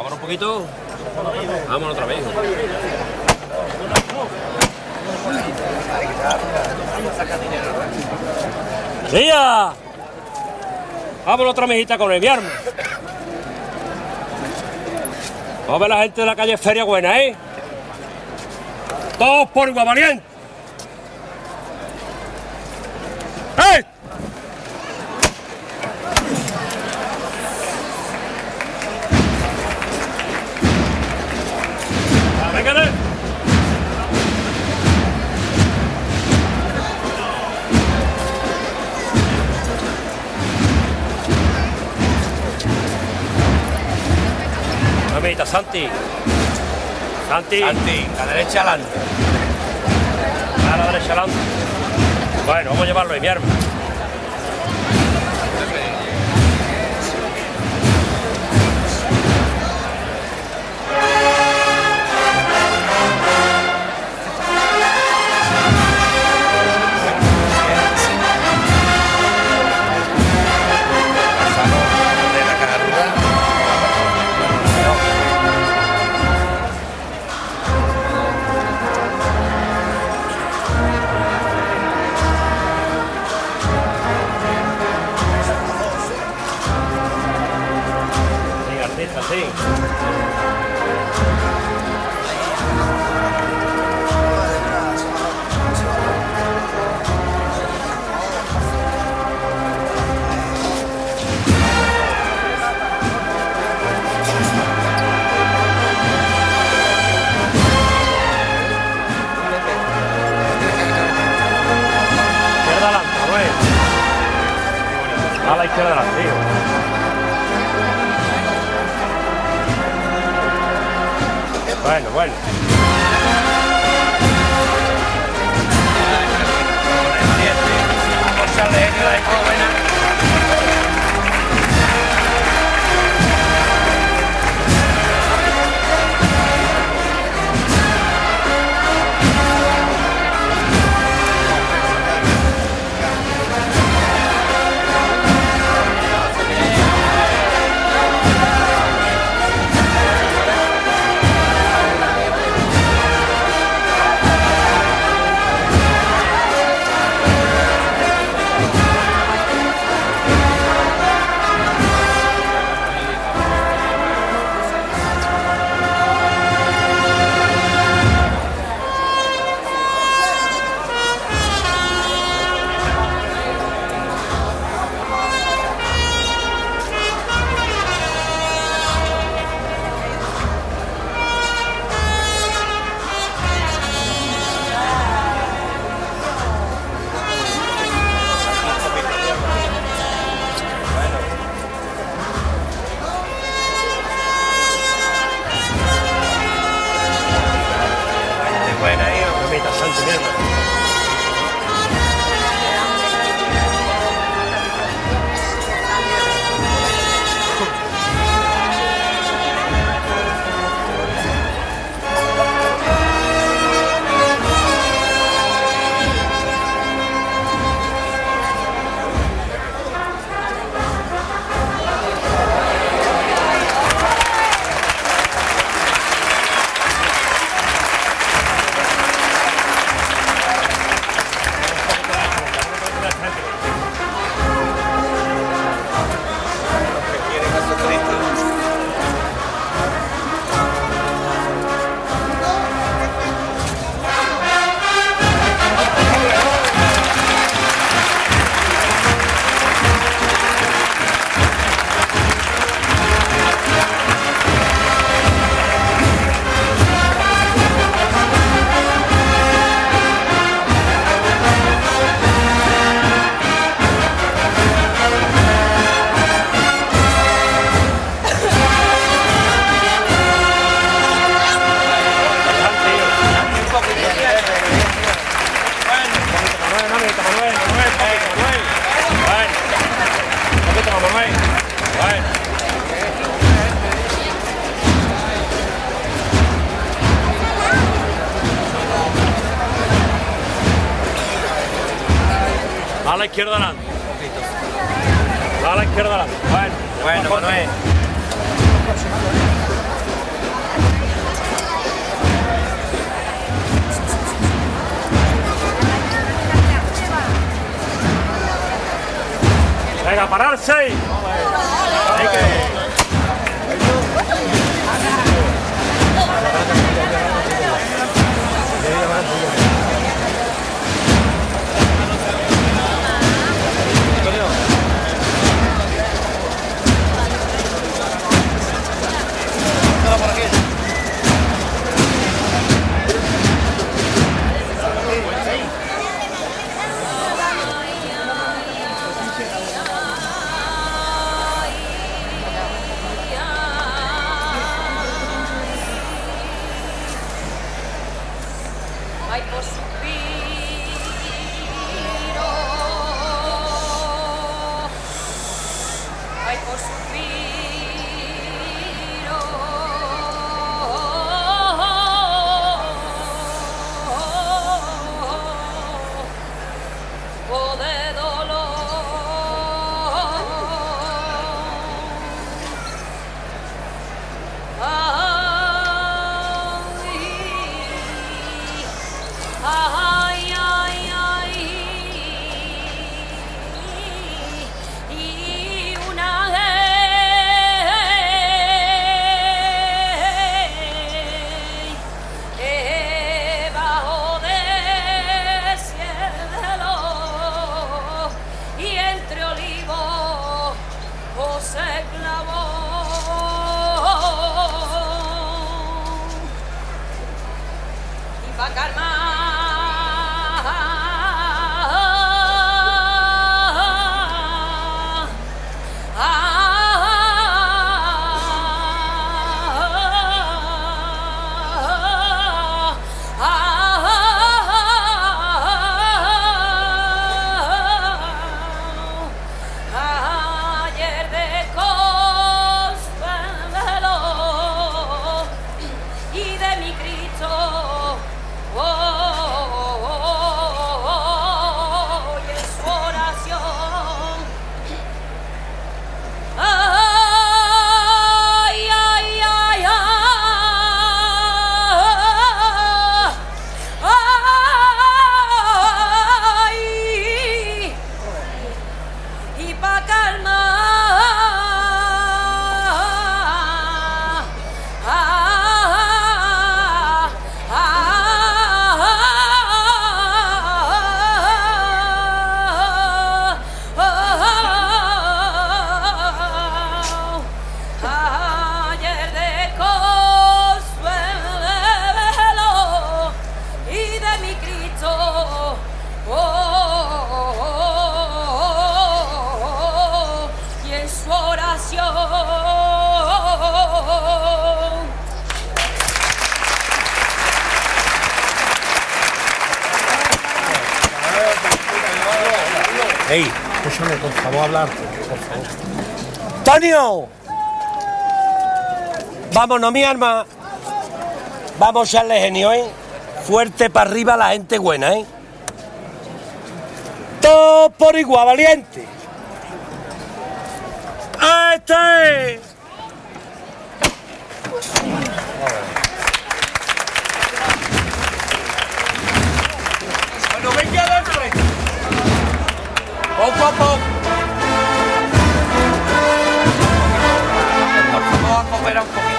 Vámonos un poquito. Vámonos otra vez. ¡Ría! Vámonos otra mejita con el mi arma. Vamos a ver la gente de la calle Feria Buena, ¿eh? Todos por igual, valiente. ¡Eh! ¡Venga! Mamita, Santi, a la derecha adelante. A la derecha adelante. Bueno, vamos a llevarlo y mi arma. Sí. Izquierda adelante, a la izquierda adelante, tío. Bueno. A la izquierda adelante. A la izquierda adelante. Bueno, Manuel. Venga, pararse. Hay que... Ey, escúchame, por favor, hablar, por favor. ¡Antonio! Vámonos, mi arma. Vamos a echarle genio, ¿eh? Fuerte para arriba la gente buena, ¿eh? Todo por igual, valiente. ¡Este! Bueno, venga de frente. Poco a poco. Vamos a cooperar un poquito.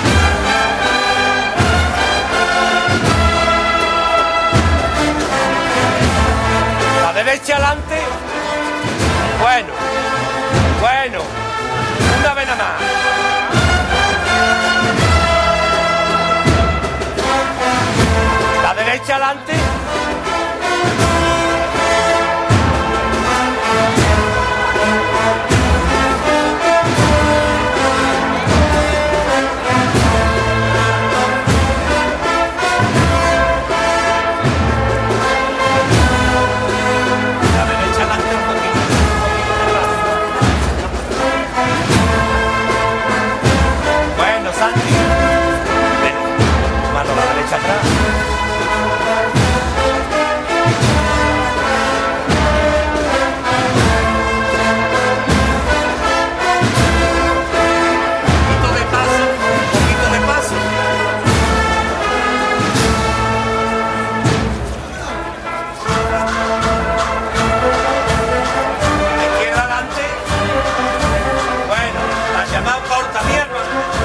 La derecha adelante. Bueno. Una vez nada más. La derecha adelante. Atrás. llamado corta mierda.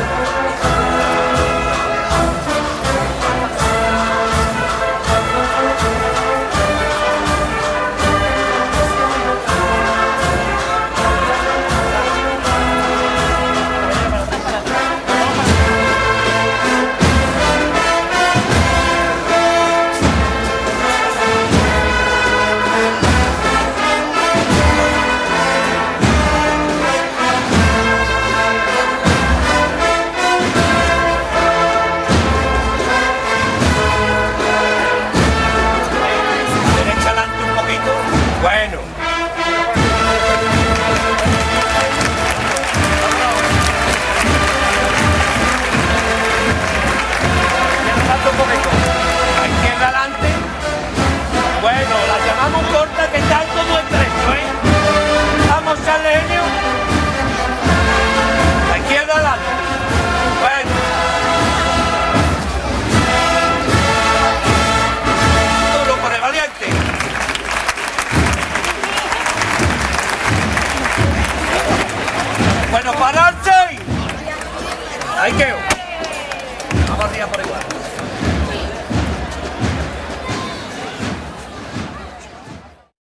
Bueno, la llamamos corta, que tal como estrecho, ¿eh? Vamos, Charles Genio. La izquierda adelante. Bueno. Duro por el valiente. Bueno, pararse. Ahí quedó.